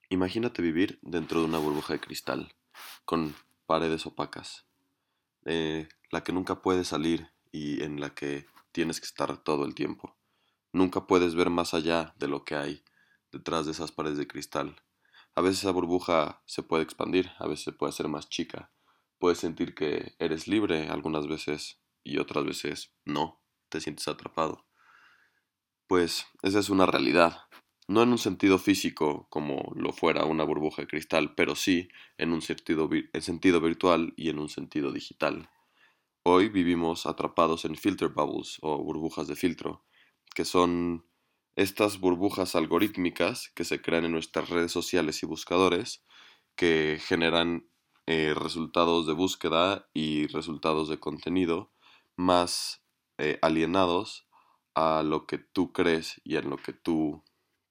Imagínate vivir dentro de una burbuja de cristal, con paredes opacas, la que nunca puedes salir y en la que tienes que estar todo el tiempo. Nunca puedes ver más allá de lo que hay detrás de esas paredes de cristal. A veces esa burbuja se puede expandir, a veces se puede hacer más chica. Puedes sentir que eres libre algunas veces y otras veces no, te sientes atrapado. Pues esa es una realidad. No en un sentido físico como lo fuera una burbuja de cristal, pero sí en un en sentido virtual y en un sentido digital. Hoy vivimos atrapados en filter bubbles o burbujas de filtro, que son estas burbujas algorítmicas que se crean en nuestras redes sociales y buscadores que generan resultados de búsqueda y resultados de contenido más alienados a lo que tú crees y a lo que tú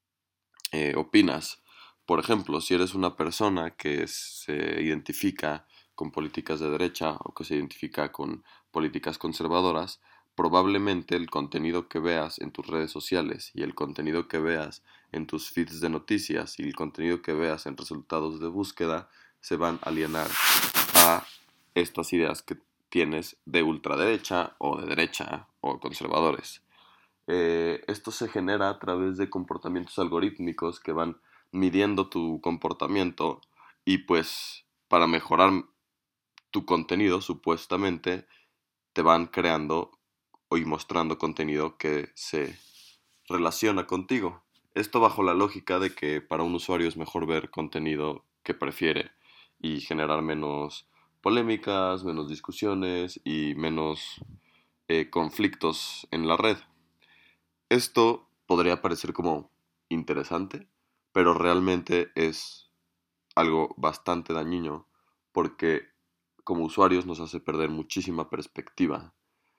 opinas. Por ejemplo, si eres una persona que se identifica con políticas de derecha o que se identifica con políticas conservadoras, probablemente el contenido que veas en tus redes sociales y el contenido que veas en tus feeds de noticias y el contenido que veas en resultados de búsqueda se van a alienar a estas ideas que tienes de ultraderecha o de derecha o conservadores. Esto se genera a través de comportamientos algorítmicos que van midiendo tu comportamiento y pues para mejorar tu contenido supuestamente te van creando y mostrando contenido que se relaciona contigo. Esto bajo la lógica de que para un usuario es mejor ver contenido que prefiere y generar menos polémicas, menos discusiones y menos conflictos en la red. Esto podría parecer como interesante, pero realmente es algo bastante dañino porque como usuarios nos hace perder muchísima perspectiva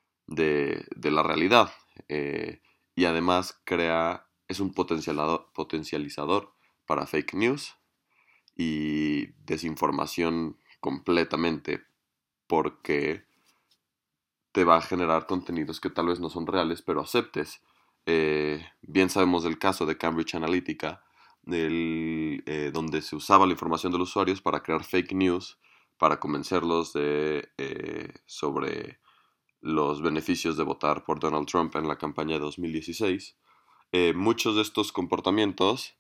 de la realidad y además es un potencializador para fake news y desinformación completamente porque te va a generar contenidos que tal vez no son reales, pero aceptes. Bien sabemos del caso de Cambridge Analytica, donde se usaba la información de los usuarios para crear fake news, para convencerlos sobre los beneficios de votar por Donald Trump en la campaña de 2016. Muchos de estos comportamientos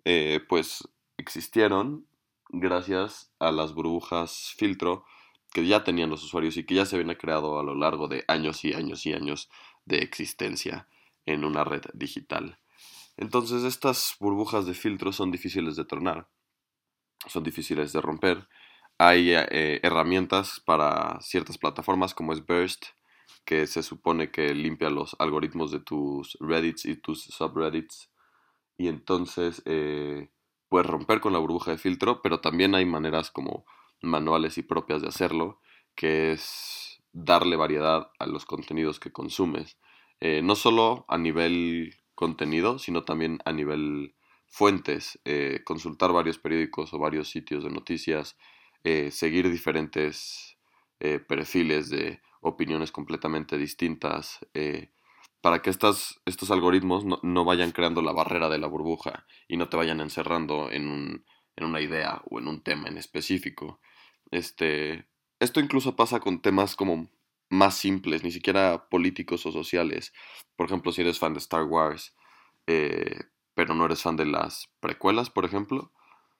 pues existieron gracias a las burbujas filtro que ya tenían los usuarios y que ya se habían creado a lo largo de años y años y años de existencia en una red digital. Entonces estas burbujas de filtro son difíciles de tronar, son difíciles de romper. Hay herramientas para ciertas plataformas como es Burst, que se supone que limpia los algoritmos de tus Reddits y tus subreddits y entonces puedes romper con la burbuja de filtro, pero también hay maneras como manuales y propias de hacerlo, que es darle variedad a los contenidos que consumes. No solo a nivel contenido, sino también a nivel fuentes, consultar varios periódicos o varios sitios de noticias, seguir diferentes perfiles de opiniones completamente distintas, para que estos algoritmos no vayan creando la barrera de la burbuja y no te vayan encerrando en una idea o en un tema en específico. Este, Esto incluso pasa con temas como más simples, ni siquiera políticos o sociales. Por ejemplo, si eres fan de Star Wars, eh, pero no eres fan de las precuelas, por ejemplo,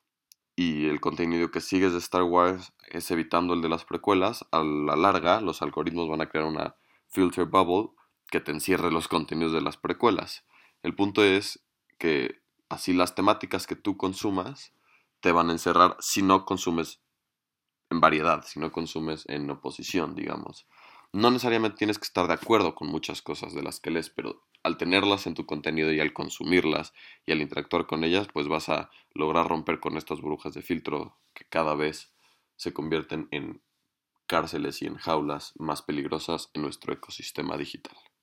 y el contenido que sigues de Star Wars es evitando el de las precuelas, a la larga los algoritmos van a crear una filter bubble que te encierre los contenidos de las precuelas. El punto es que así las temáticas que tú consumas te van a encerrar si no consumes en variedad, si no consumes en oposición, digamos. No necesariamente tienes que estar de acuerdo con muchas cosas de las que lees, pero al tenerlas en tu contenido y al consumirlas y al interactuar con ellas, pues vas a lograr romper con estas burbujas de filtro que cada vez se convierten en cárceles y en jaulas más peligrosas en nuestro ecosistema digital.